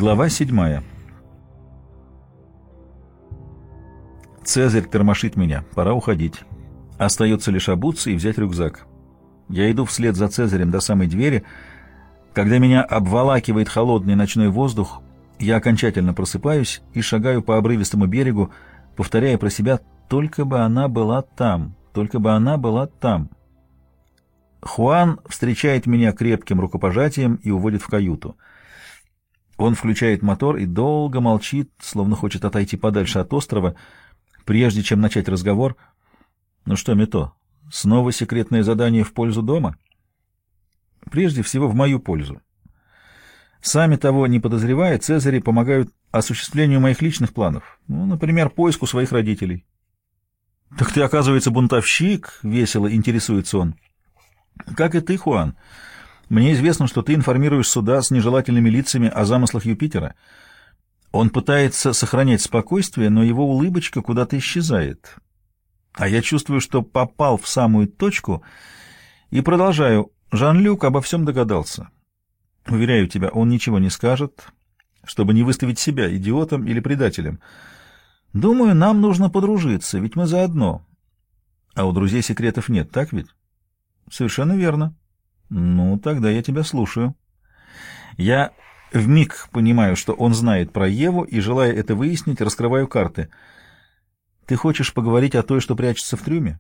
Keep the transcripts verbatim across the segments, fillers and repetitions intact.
Глава седьмая. Цезарь тормошит меня. Пора уходить. Остается лишь обуться и взять рюкзак. Я иду вслед за Цезарем до самой двери. Когда меня обволакивает холодный ночной воздух, я окончательно просыпаюсь и шагаю по обрывистому берегу, повторяя про себя: «Только бы она была там, только бы она была там». Хуан встречает меня крепким рукопожатием и уводит в каюту. Он включает мотор и долго молчит, словно хочет отойти подальше от острова, прежде чем начать разговор. «Ну что, Мито, снова секретное задание в пользу дома?» «Прежде всего, в мою пользу. Сами того не подозревая, Цезари помогают осуществлению моих личных планов, ну, например, поиску своих родителей». «Так ты, оказывается, бунтовщик?» — весело интересуется он. «Как и ты, Хуан. Мне известно, что ты информируешь суда с нежелательными лицами о замыслах Юпитера. Он пытается сохранять спокойствие, но его улыбочка куда-то исчезает. А я чувствую, что попал в самую точку, и продолжаю. Жан-Люк обо всем догадался. Уверяю тебя, он ничего не скажет, чтобы не выставить себя идиотом или предателем. Думаю, нам нужно подружиться, ведь мы заодно. А у друзей секретов нет, так ведь?» «Совершенно верно». «Ну, тогда я тебя слушаю». Я вмиг понимаю, что он знает про Еву, и, желая это выяснить, раскрываю карты. «Ты хочешь поговорить о той, что прячется в трюме?»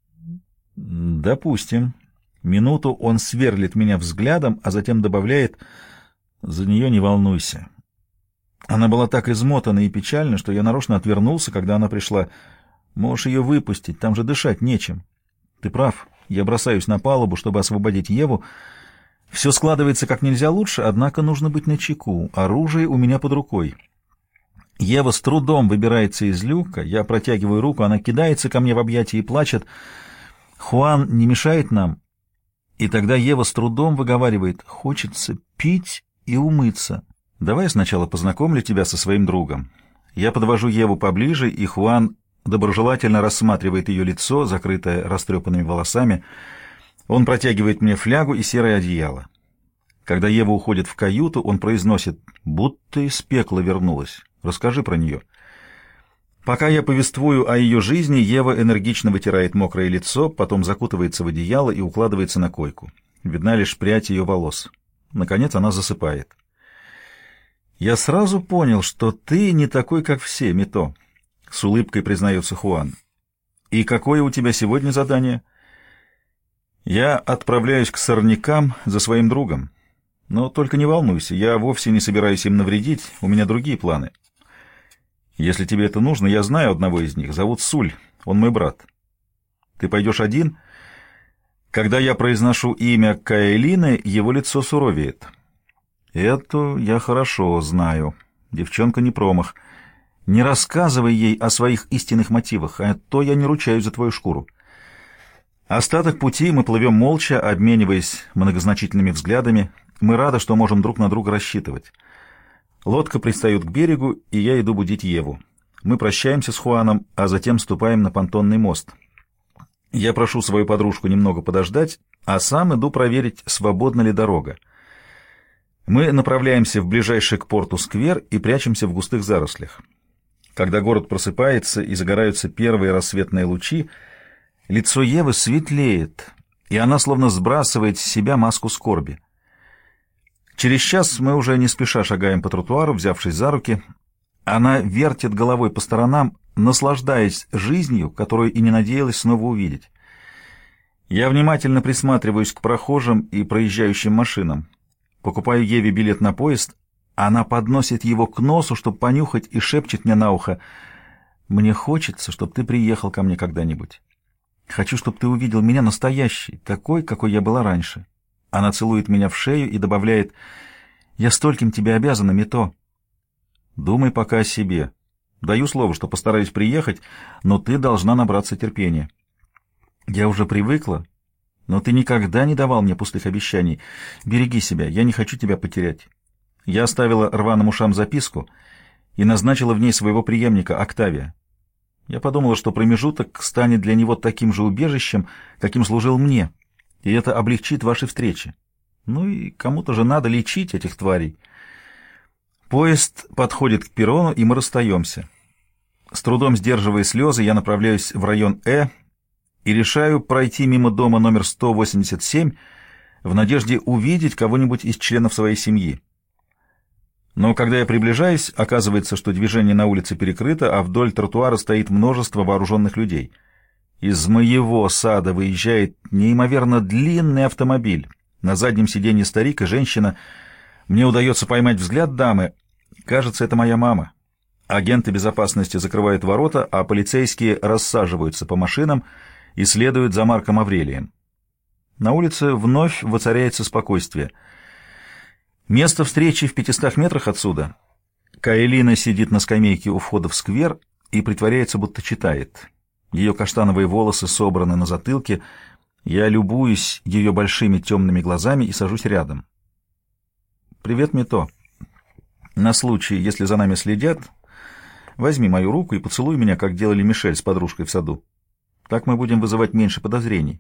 «Допустим». Минуту он сверлит меня взглядом, а затем добавляет: «За нее не волнуйся». Она была так измотана и печальна, что я нарочно отвернулся, когда она пришла. «Можешь ее выпустить, там же дышать нечем». «Ты прав». Я бросаюсь на палубу, чтобы освободить Еву. Все складывается как нельзя лучше, однако нужно быть начеку. Оружие у меня под рукой. Ева с трудом выбирается из люка. Я протягиваю руку, она кидается ко мне в объятия и плачет. Хуан не мешает нам. И тогда Ева с трудом выговаривает: «Хочется пить и умыться. Давай я сначала познакомлю тебя со своим другом». Я подвожу Еву поближе, и Хуан доброжелательно рассматривает ее лицо, закрытое растрепанными волосами. Он протягивает мне флягу и серое одеяло. Когда Ева уходит в каюту, он произносит: «Будто из пекла вернулась. Расскажи про нее». Пока я повествую о ее жизни, Ева энергично вытирает мокрое лицо, потом закутывается в одеяло и укладывается на койку. Видна лишь прядь ее волос. Наконец она засыпает. «Я сразу понял, что ты не такой, как все, Мито», — с улыбкой признается Хуан. «И какое у тебя сегодня задание?» «Я отправляюсь к сорнякам за своим другом. Но только не волнуйся, я вовсе не собираюсь им навредить, у меня другие планы. Если тебе это нужно, я знаю одного из них, зовут Суль, он мой брат. Ты пойдешь один?» Когда я произношу имя Каэлины, его лицо суровеет. «Эту я хорошо знаю. Девчонка не промах. Не рассказывай ей о своих истинных мотивах, а то я не ручаюсь за твою шкуру». Остаток пути мы плывем молча, обмениваясь многозначительными взглядами. Мы рады, что можем друг на друга рассчитывать. Лодка пристает к берегу, и я иду будить Еву. Мы прощаемся с Хуаном, а затем ступаем на понтонный мост. Я прошу свою подружку немного подождать, а сам иду проверить, свободна ли дорога. Мы направляемся в ближайший к порту сквер и прячемся в густых зарослях. Когда город просыпается и загораются первые рассветные лучи, лицо Евы светлеет, и она словно сбрасывает с себя маску скорби. Через час мы уже не спеша шагаем по тротуару, взявшись за руки. Она вертит головой по сторонам, наслаждаясь жизнью, которую и не надеялась снова увидеть. Я внимательно присматриваюсь к прохожим и проезжающим машинам. Покупаю Еве билет на поезд. Она подносит его к носу, чтобы понюхать, и шепчет мне на ухо: «Мне хочется, чтобы ты приехал ко мне когда-нибудь. Хочу, чтобы ты увидел меня настоящей, такой, какой я была раньше». Она целует меня в шею и добавляет: «Я стольким тебе обязана, Мито». «Думай пока о себе. Даю слово, что постараюсь приехать, но ты должна набраться терпения». «Я уже привыкла, но ты никогда не давал мне пустых обещаний. Береги себя, я не хочу тебя потерять». Я оставила рваным ушам записку и назначила в ней своего преемника Октавия. Я подумала, что промежуток станет для него таким же убежищем, каким служил мне, и это облегчит ваши встречи. Ну и кому-то же надо лечить этих тварей. Поезд подходит к перрону, и мы расстаемся. С трудом сдерживая слезы, я направляюсь в район Э и решаю пройти мимо дома номер сто восемьдесят семь в надежде увидеть кого-нибудь из членов своей семьи. Но когда я приближаюсь, оказывается, что движение на улице перекрыто, а вдоль тротуара стоит множество вооруженных людей. Из моего сада выезжает неимоверно длинный автомобиль. На заднем сиденье старик и женщина. Мне удается поймать взгляд дамы. Кажется, это моя мама. Агенты безопасности закрывают ворота, а полицейские рассаживаются по машинам и следуют за Марком Аврелием. На улице вновь воцаряется спокойствие. Место встречи в пятистах метрах отсюда. Каэлина сидит на скамейке у входа в сквер и притворяется, будто читает. Ее каштановые волосы собраны на затылке. Я любуюсь ее большими темными глазами и сажусь рядом. «Привет, Мито. На случай, если за нами следят, возьми мою руку и поцелуй меня, как делали Мишель с подружкой в саду. Так мы будем вызывать меньше подозрений».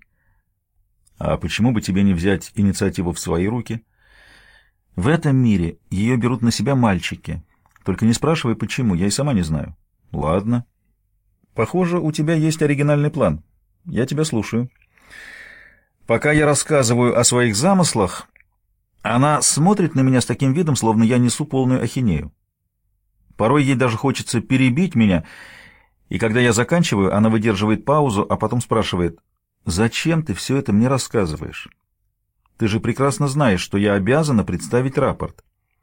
«А почему бы тебе не взять инициативу в свои руки?» «В этом мире ее берут на себя мальчики. Только не спрашивай, почему, я и сама не знаю». «Ладно. Похоже, у тебя есть оригинальный план. Я тебя слушаю». Пока я рассказываю о своих замыслах, она смотрит на меня с таким видом, словно я несу полную ахинею. Порой ей даже хочется перебить меня, и когда я заканчиваю, она выдерживает паузу, а потом спрашивает: «Зачем ты все это мне рассказываешь? Ты же прекрасно знаешь, что я обязана представить рапорт».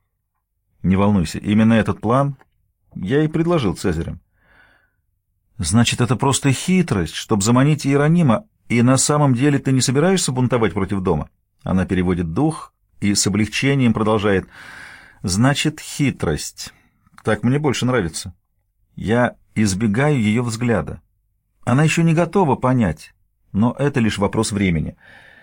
«Не волнуйся, именно этот план я и предложил Цезарям». «Значит, это просто хитрость, чтобы заманить Иеронима, и на самом деле ты не собираешься бунтовать против дома?» Она переводит дух и с облегчением продолжает: «Значит, хитрость. Так мне больше нравится». Я избегаю ее взгляда. Она еще не готова понять, но это лишь вопрос времени.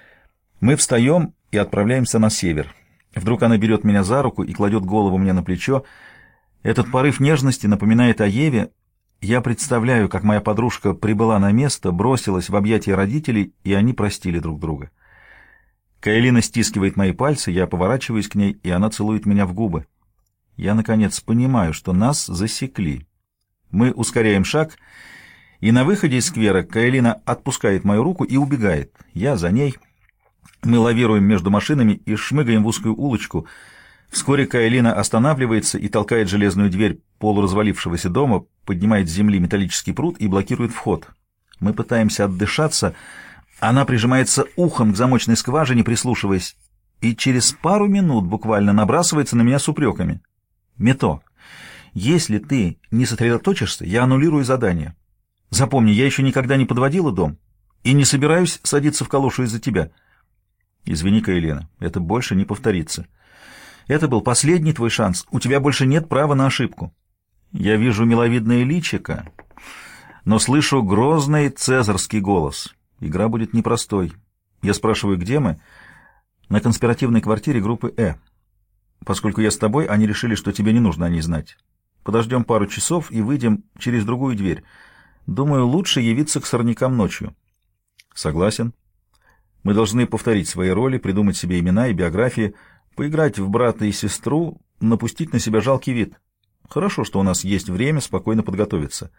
Мы встаем и отправляемся на север. Вдруг она берет меня за руку и кладет голову мне на плечо. Этот порыв нежности напоминает о Еве. Я представляю, как моя подружка прибыла на место, бросилась в объятия родителей, и они простили друг друга. Каэлина стискивает мои пальцы, я поворачиваюсь к ней, и она целует меня в губы. Я, наконец, понимаю, что нас засекли. Мы ускоряем шаг, и на выходе из сквера Каэлина отпускает мою руку и убегает. Я за ней. Мы лавируем между машинами и шмыгаем в узкую улочку. Вскоре Каэлина останавливается и толкает железную дверь полуразвалившегося дома, поднимает с земли металлический прут и блокирует вход. Мы пытаемся отдышаться. Она прижимается ухом к замочной скважине, прислушиваясь, и через пару минут буквально набрасывается на меня с упреками. «Мито, если ты не сосредоточишься, я аннулирую задание. Запомни, я еще никогда не подводила дом и не собираюсь садиться в калошу из-за тебя». «Извини, Каэлина, это больше не повторится. Это был последний твой шанс. У тебя больше нет права на ошибку». Я вижу миловидное личико, но слышу грозный цезарский голос. Игра будет непростой. Я спрашиваю, где мы? На конспиративной квартире группы «Э». Поскольку я с тобой, они решили, что тебе не нужно о ней знать. Подождем пару часов и выйдем через другую дверь. Думаю, лучше явиться к сорнякам ночью. Согласен. Мы должны повторить свои роли, придумать себе имена и биографии, поиграть в брата и сестру, напустить на себя жалкий вид. Хорошо, что у нас есть время спокойно подготовиться.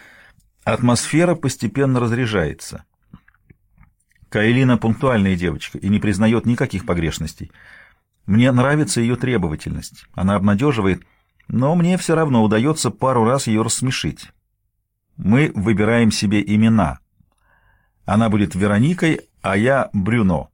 Атмосфера постепенно разряжается. Каэлина пунктуальная девочка и не признает никаких погрешностей. Мне нравится ее требовательность. Она обнадеживает, но мне все равно удается пару раз ее рассмешить. Мы выбираем себе имена. Она будет Вероникой, а я Брюно.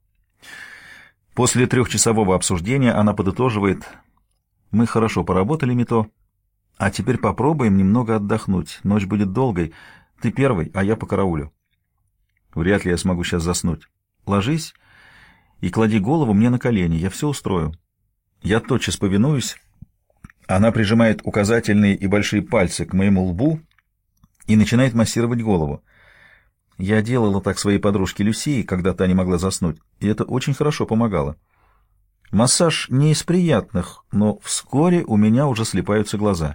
После трехчасового обсуждения она подытоживает: «Мы хорошо поработали, Мито, а теперь попробуем немного отдохнуть. Ночь будет долгой. Ты первый, а я покараулю». Вряд ли я смогу сейчас заснуть. Ложись и клади голову мне на колени, я все устрою. Я тотчас повинуюсь. Она прижимает указательные и большие пальцы к моему лбу и начинает массировать голову. Я делала так своей подружке Люсии, когда та не могла заснуть, и это очень хорошо помогало. Массаж не из приятных, но вскоре у меня уже слипаются глаза.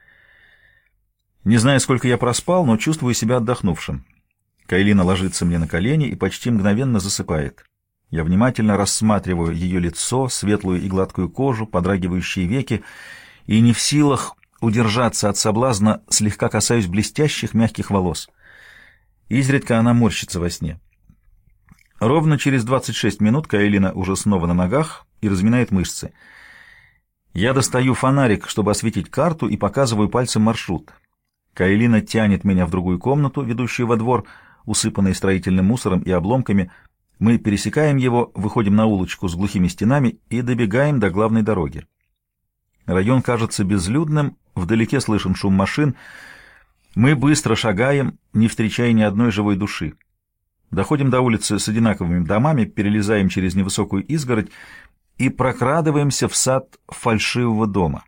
Не знаю, сколько я проспал, но чувствую себя отдохнувшим. Каэлина ложится мне на колени и почти мгновенно засыпает. Я внимательно рассматриваю ее лицо, светлую и гладкую кожу, подрагивающие веки и не в силах удержаться от соблазна, слегка касаюсь блестящих мягких волос. Изредка она морщится во сне. Ровно через двадцать шесть минут Каэлина уже снова на ногах и разминает мышцы. Я достаю фонарик, чтобы осветить карту, и показываю пальцем маршрут. Каэлина тянет меня в другую комнату, ведущую во двор, усыпанный строительным мусором и обломками. Мы пересекаем его, выходим на улочку с глухими стенами и добегаем до главной дороги. Район кажется безлюдным, вдалеке слышен шум машин. Мы быстро шагаем, не встречая ни одной живой души. Доходим до улицы с одинаковыми домами, перелезаем через невысокую изгородь и прокрадываемся в сад фальшивого дома.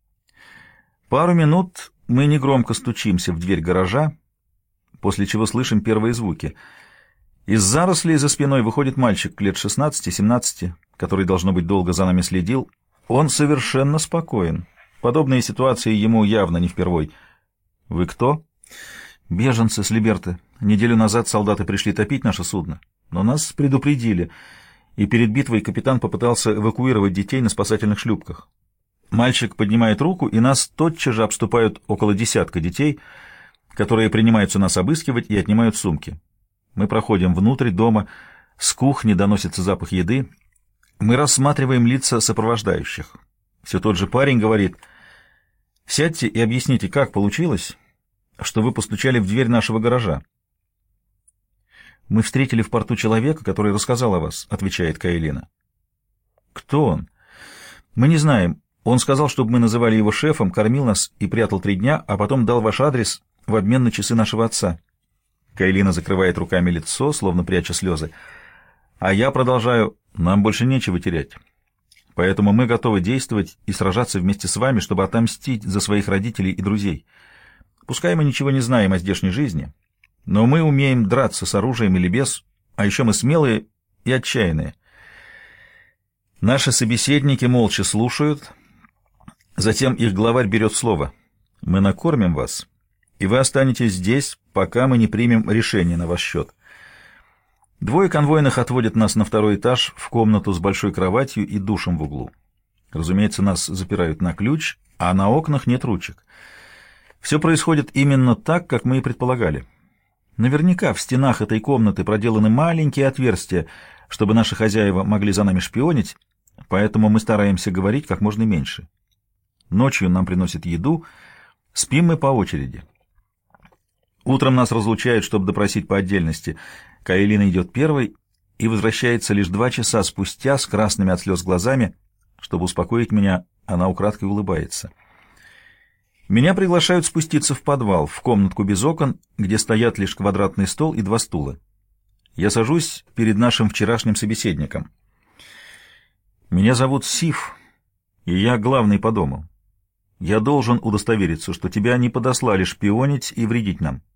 Пару минут мы негромко стучимся в дверь гаража, после чего слышим первые звуки. Из зарослей за спиной выходит мальчик лет шестнадцати-семнадцати, который, должно быть, долго за нами следил. Он совершенно спокоен. Подобные ситуации ему явно не впервой. «Вы кто?» «Беженцы с Либерты. Неделю назад солдаты пришли топить наше судно, но нас предупредили, и перед битвой капитан попытался эвакуировать детей на спасательных шлюпках. Мальчик поднимает руку, и нас тотчас же обступают около десятка детей, которые принимаются нас обыскивать и отнимают сумки. Мы проходим внутрь дома, с кухни доносится запах еды. Мы рассматриваем лица сопровождающих. Все тот же парень говорит: «Сядьте и объясните, как получилось, что вы постучали в дверь нашего гаража». «Мы встретили в порту человека, который рассказал о вас», — отвечает Каэлина. «Кто он?» «Мы не знаем. Он сказал, чтобы мы называли его шефом, кормил нас и прятал три дня, а потом дал ваш адрес в обмен на часы нашего отца». Каэлина закрывает руками лицо, словно пряча слезы. А я продолжаю: «Нам больше нечего терять. Поэтому мы готовы действовать и сражаться вместе с вами, чтобы отомстить за своих родителей и друзей. Пускай мы ничего не знаем о здешней жизни, но мы умеем драться с оружием или без, а еще мы смелые и отчаянные». Наши собеседники молча слушают. Затем их главарь берет слово: «Мы накормим вас, и вы останетесь здесь, пока мы не примем решение на ваш счет». Двое конвойных отводят нас на второй этаж в комнату с большой кроватью и душем в углу. Разумеется, нас запирают на ключ, а на окнах нет ручек. Все происходит именно так, как мы и предполагали. Наверняка в стенах этой комнаты проделаны маленькие отверстия, чтобы наши хозяева могли за нами шпионить, поэтому мы стараемся говорить как можно меньше. Ночью нам приносят еду, спим мы по очереди. Утром нас разлучают, чтобы допросить по отдельности. Каэлина идет первой и возвращается лишь два часа спустя с красными от слез глазами. Чтобы успокоить меня, она украдкой улыбается. Меня приглашают спуститься в подвал, в комнатку без окон, где стоят лишь квадратный стол и два стула. Я сажусь перед нашим вчерашним собеседником. «Меня зовут Сиф, и я главный по дому. Я должен удостовериться, что тебя не подослали шпионить и вредить нам».